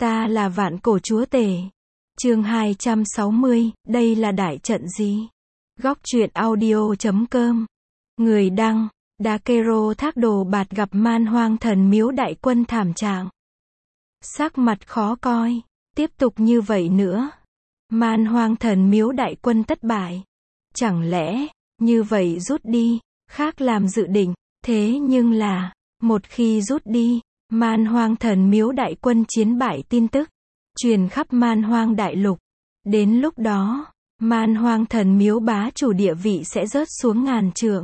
Ta là vạn cổ chúa tể. Chương 260, đây là đại trận gì? Góc truyện audio.com. Người đăng, Dakero Thác Đồ Bạt gặp Man Hoang Thần Miếu đại quân thảm trạng. Sắc mặt khó coi, tiếp tục như vậy nữa, Man Hoang Thần Miếu đại quân thất bại. Chẳng lẽ, như vậy rút đi, khác làm dự định, thế nhưng là, một khi rút đi, Man Hoang Thần Miếu đại quân chiến bại tin tức truyền khắp Man Hoang đại lục. Đến lúc đó, Man Hoang Thần Miếu bá chủ địa vị sẽ rớt xuống ngàn trượng.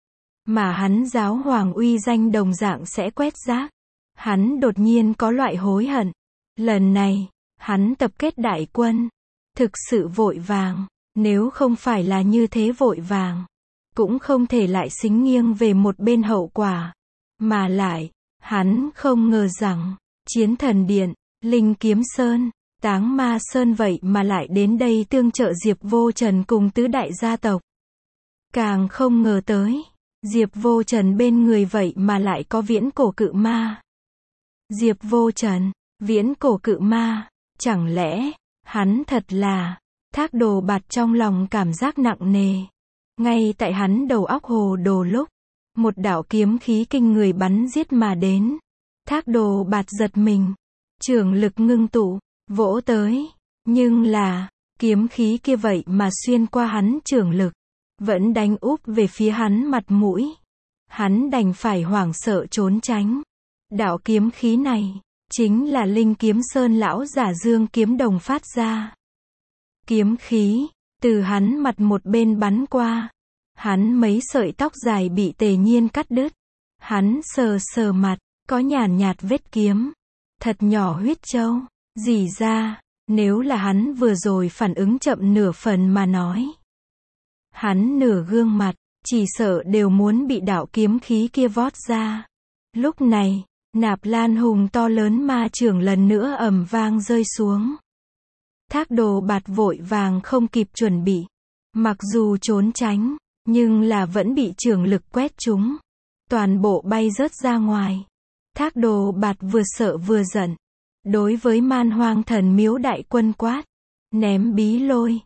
Mà hắn giáo hoàng uy danh đồng dạng sẽ quét rác. Hắn đột nhiên có loại hối hận. Lần này, hắn tập kết đại quân. Thực sự vội vàng. Nếu không phải là như thế vội vàng, cũng không thể lại xính nghiêng về một bên hậu quả. Mà lại, hắn không ngờ rằng, Chiến Thần Điện, Linh Kiếm Sơn, Táng Ma Sơn vậy mà lại đến đây tương trợ Diệp Vô Trần cùng tứ đại gia tộc. Càng không ngờ tới, Diệp Vô Trần bên người vậy mà lại có viễn cổ cự ma. Diệp Vô Trần, viễn cổ cự ma, chẳng lẽ, hắn thật là, Thác Đồ Bạt trong lòng cảm giác nặng nề. Ngay tại hắn đầu óc hồ đồ lúc, một đạo kiếm khí kinh người bắn giết mà đến. Thác Đồ Bạt giật mình, trường lực ngưng tụ, vỗ tới, nhưng là, kiếm khí kia vậy mà xuyên qua hắn trường lực, vẫn đánh úp về phía hắn mặt mũi. Hắn đành phải hoảng sợ trốn tránh. Đạo kiếm khí này, chính là Linh Kiếm Sơn lão giả Dương Kiếm Đồng phát ra. Kiếm khí, từ hắn mặt một bên bắn qua. Hắn mấy sợi tóc dài bị Tề Nhiên cắt đứt. Hắn sờ sờ mặt, có nhàn nhạt vết kiếm. Thật nhỏ huyết châu, rỉ ra, nếu là hắn vừa rồi phản ứng chậm nửa phần mà nói. Hắn nửa gương mặt, chỉ sợ đều muốn bị đạo kiếm khí kia vót ra. Lúc này, Nạp Lan Hùng to lớn ma chưởng lần nữa ầm vang rơi xuống. Thác Đồ Bạt vội vàng không kịp chuẩn bị. Mặc dù trốn tránh, nhưng là vẫn bị chưởng lực quét trúng. Toàn bộ bay rớt ra ngoài. Thác Đồ Bạt vừa sợ vừa giận. Đối với Man Hoang Thần Miếu đại quân quát. Ném bí lôi.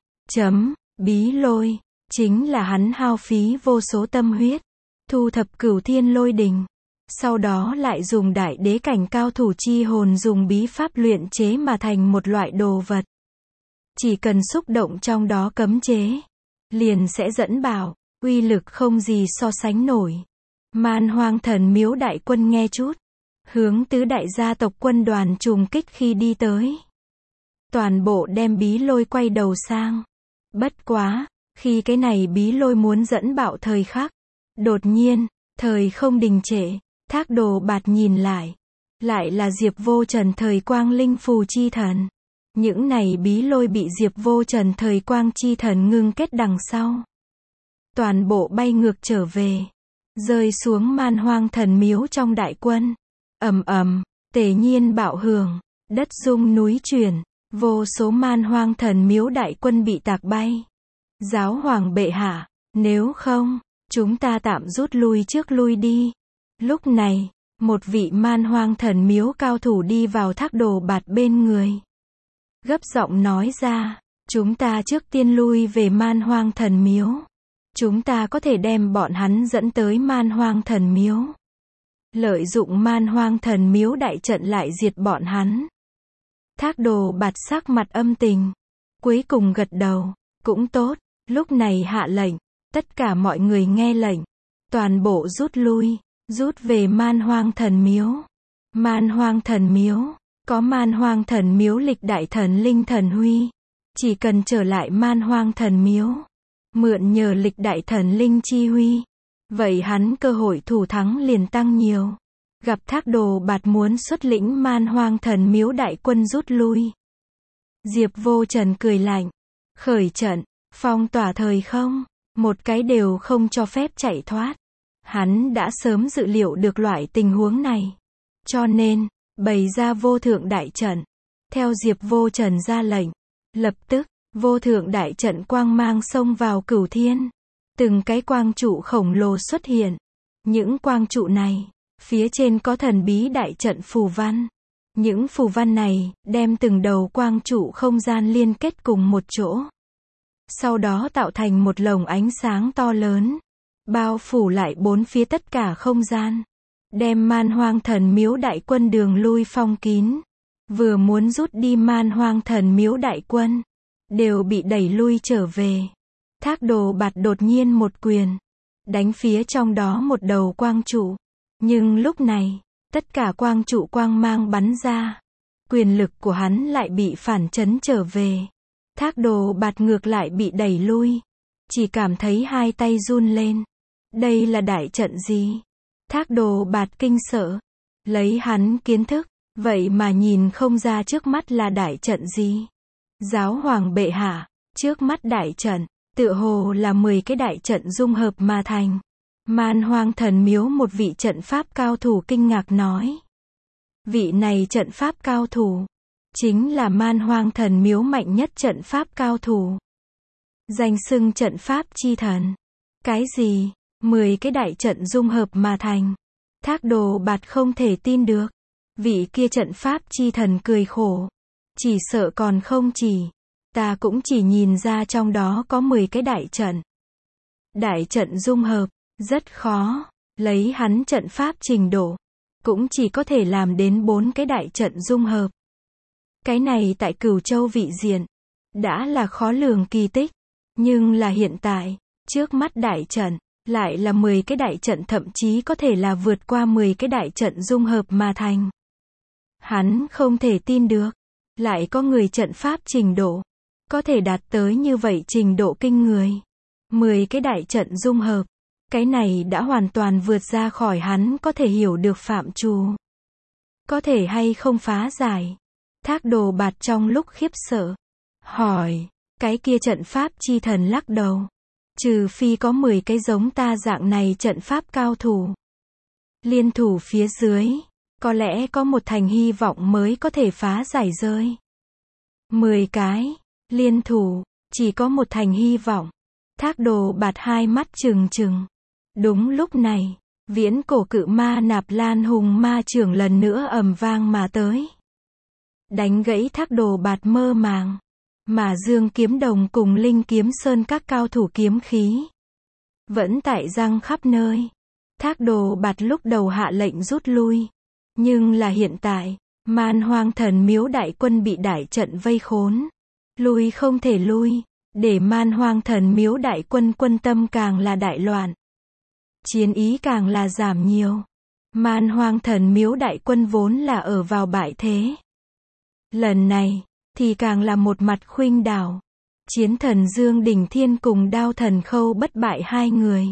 Bí lôi. Chính là hắn hao phí vô số tâm huyết. Thu thập Cửu Thiên Lôi Đình. Sau đó lại dùng đại đế cảnh cao thủ chi hồn dùng bí pháp luyện chế mà thành một loại đồ vật. Chỉ cần xúc động trong đó cấm chế, liền sẽ dẫn bảo, uy lực không gì so sánh nổi. Man Hoang Thần Miếu đại quân nghe chút, hướng tứ đại gia tộc quân đoàn trùng kích khi đi tới. Toàn bộ đem bí lôi quay đầu sang. Bất quá, khi cái này bí lôi muốn dẫn bạo thời khắc, đột nhiên, thời không đình trệ, Thác Đồ Bạt nhìn lại là Diệp Vô Trần thời quang linh phù chi thần. Những này bí lôi bị Diệp Vô Trần thời quang chi thần ngưng kết đằng sau. Toàn bộ bay ngược trở về, rơi xuống Man Hoang Thần Miếu trong đại quân. Ầm ầm, Tề Nhiên bạo hưởng, đất rung núi chuyển, vô số Man Hoang Thần Miếu đại quân bị tạc bay. Giáo hoàng bệ hạ, nếu không, chúng ta tạm rút lui trước lui đi. Lúc này, một vị Man Hoang Thần Miếu cao thủ đi vào Thác Đồ Bạt bên người. Gấp giọng nói ra, chúng ta trước tiên lui về Man Hoang Thần Miếu. Chúng ta có thể đem bọn hắn dẫn tới Man Hoang Thần Miếu. Lợi dụng Man Hoang Thần Miếu đại trận lại diệt bọn hắn. Thác Đồ Bạt sắc mặt âm tình. Cuối cùng gật đầu, cũng tốt, lúc này hạ lệnh. Tất cả mọi người nghe lệnh. Toàn bộ rút lui, rút về Man Hoang Thần Miếu. Man Hoang Thần Miếu, có Man Hoang Thần Miếu lịch đại thần linh thần huy. Chỉ cần trở lại Man Hoang Thần Miếu, mượn nhờ lịch đại thần linh chi huy, vậy hắn cơ hội thủ thắng liền tăng nhiều. Gặp Thác Đồ Bạt muốn xuất lĩnh Man Hoang Thần Miếu đại quân rút lui. Diệp Vô Trần cười lạnh, khởi trận, phong tỏa thời không, một cái đều không cho phép chạy thoát. Hắn đã sớm dự liệu được loại tình huống này, cho nên bày ra vô thượng đại trận. Theo Diệp Vô Trần ra lệnh, lập tức vô thượng đại trận quang mang xông vào cửu thiên. Từng cái quang trụ khổng lồ xuất hiện. Những quang trụ này, phía trên có thần bí đại trận phù văn. Những phù văn này, đem từng đầu quang trụ không gian liên kết cùng một chỗ. Sau đó tạo thành một lồng ánh sáng to lớn, bao phủ lại bốn phía tất cả không gian. Đem Man Hoang Thần Miếu đại quân đường lui phong kín. Vừa muốn rút đi Man Hoang Thần Miếu đại quân, đều bị đẩy lui trở về. Thác Đồ Bạt đột nhiên một quyền, đánh phía trong đó một đầu quang trụ. Nhưng lúc này, tất cả quang trụ quang mang bắn ra. Quyền lực của hắn lại bị phản chấn trở về. Thác Đồ Bạt ngược lại bị đẩy lui. Chỉ cảm thấy hai tay run lên. Đây là đại trận gì? Thác Đồ Bạt kinh sợ. Lấy hắn kiến thức, vậy mà nhìn không ra trước mắt là đại trận gì. Giáo hoàng bệ hạ, trước mắt đại trận, tựa hồ là 10 cái đại trận dung hợp mà thành. Man Hoang Thần Miếu một vị trận pháp cao thủ kinh ngạc nói. Vị này trận pháp cao thủ, chính là Man Hoang Thần Miếu mạnh nhất trận pháp cao thủ. Danh xưng trận pháp chi thần. Cái gì? 10 cái đại trận dung hợp mà thành. Thác Đồ Bạt không thể tin được. Vị kia trận pháp chi thần cười khổ. Chỉ sợ còn không chỉ. Ta cũng chỉ nhìn ra trong đó có 10 cái đại trận. Đại trận dung hợp, rất khó. Lấy hắn trận pháp trình độ, cũng chỉ có thể làm đến 4 cái đại trận dung hợp. Cái này tại Cửu Châu vị diện, đã là khó lường kỳ tích. Nhưng là hiện tại, trước mắt đại trận, lại là 10 cái đại trận, thậm chí có thể là vượt qua 10 cái đại trận dung hợp mà thành. Hắn không thể tin được, lại có người trận pháp trình độ, có thể đạt tới như vậy trình độ kinh người. 10 cái đại trận dung hợp, cái này đã hoàn toàn vượt ra khỏi hắn có thể hiểu được phạm trù. Có thể hay không phá giải? Thác Đồ Bạt trong lúc khiếp sợ, hỏi, cái kia trận pháp chi thần lắc đầu. Trừ phi có 10 cái giống ta dạng này trận pháp cao thủ. Liên thủ phía dưới, có lẽ có một thành hy vọng mới có thể phá giải rơi. 10 cái, liên thủ, chỉ có một thành hy vọng. Thác Đồ Bạt hai mắt trừng trừng. Đúng lúc này, viễn cổ cự ma Nạp Lan Hùng ma trưởng lần nữa ầm vang mà tới. Đánh gãy Thác Đồ Bạt mơ màng. Mà Dương Kiếm Đồng cùng Linh Kiếm Sơn các cao thủ kiếm khí vẫn tại giăng khắp nơi. Thác Đồ Bạt lúc đầu hạ lệnh rút lui. Nhưng là hiện tại, Man Hoang Thần Miếu đại quân bị đại trận vây khốn. Lui không thể lui, để Man Hoang Thần Miếu đại quân quân tâm càng là đại loạn. Chiến ý càng là giảm nhiều. Man Hoang Thần Miếu đại quân vốn là ở vào bại thế. Lần này, thì càng là một mặt khuynh đảo. Chiến thần Dương Đỉnh Thiên cùng Đao Thần Khâu Bất Bại hai người.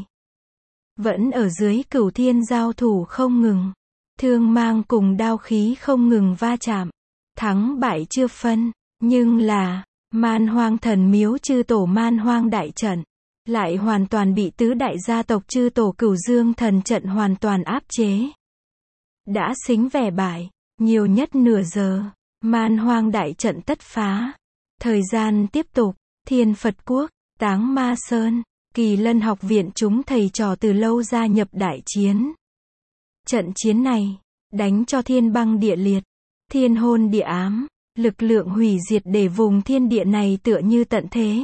Vẫn ở dưới Cửu Thiên giao thủ không ngừng. Thương mang cùng đao khí không ngừng va chạm. Thắng bại chưa phân. Nhưng là, Man Hoang Thần Miếu chư tổ Man Hoang đại trận. Lại hoàn toàn bị tứ đại gia tộc chư tổ Cửu Dương thần trận hoàn toàn áp chế. Đã xính vẻ bại. Nhiều nhất nửa giờ. Man Hoang đại trận tất phá. Thời gian tiếp tục, Thiên Phật Quốc, Táng Ma Sơn, Kỳ Lân học viện chúng thầy trò từ lâu gia nhập đại chiến. Trận chiến này, đánh cho thiên băng địa liệt, thiên hôn địa ám, lực lượng hủy diệt để vùng thiên địa này tựa như tận thế.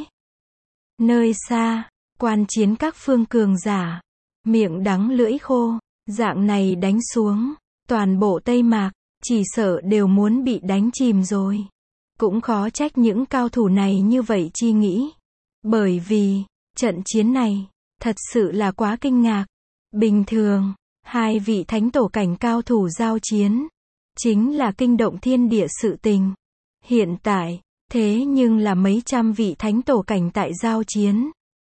Nơi xa, quan chiến các phương cường giả, miệng đắng lưỡi khô, dạng này đánh xuống, toàn bộ Tây Mạc, chỉ sợ đều muốn bị đánh chìm rồi. Cũng khó trách những cao thủ này như vậy chi nghĩ. Bởi vì, trận chiến này, thật sự là quá kinh ngạc. Bình thường, hai vị thánh tổ cảnh cao thủ giao chiến, chính là kinh động thiên địa sự tình. Hiện tại, thế nhưng là mấy trăm vị thánh tổ cảnh tại giao chiến.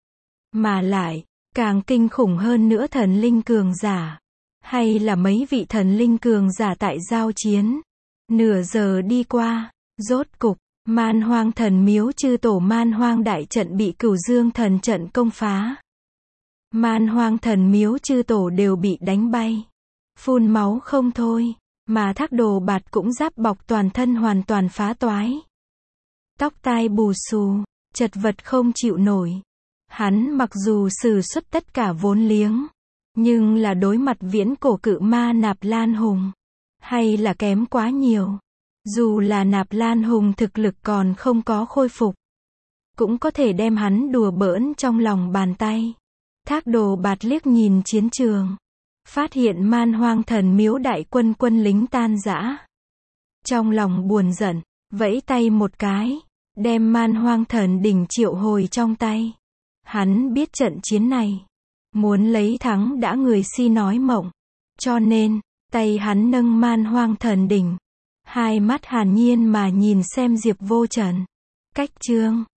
Mà lại, càng kinh khủng hơn nữa thần linh cường giả. Hay là mấy vị thần linh cường giả tại giao chiến. Nửa giờ đi qua, rốt cục, Man Hoang Thần Miếu chư tổ Man Hoang đại trận bị Cửu Dương thần trận công phá. Man Hoang Thần Miếu chư tổ đều bị đánh bay. Phun máu không thôi, mà Thác Đồ Bạt cũng giáp bọc toàn thân hoàn toàn phá toái. Tóc tai bù xù, chật vật không chịu nổi. Hắn mặc dù sử xuất tất cả vốn liếng, nhưng là đối mặt viễn cổ cự ma Nạp Lan Hùng, Hay là kém quá nhiều? Dù là Nạp Lan Hùng thực lực còn không có khôi phục, cũng có thể đem hắn đùa bỡn trong lòng bàn tay. Thác Đồ Bạt liếc nhìn chiến trường, phát hiện Man Hoang Thần Miếu đại quân quân lính tan rã. Trong lòng buồn giận, vẫy tay một cái, đem Man Hoang Thần đỉnh triệu hồi trong tay. Hắn biết trận chiến này, muốn lấy thắng đã người si nói mộng. Cho nên, tay hắn nâng Man Hoang Thần đỉnh, hai mắt hàn nhiên mà nhìn xem Diệp Vô Trần. Cách chương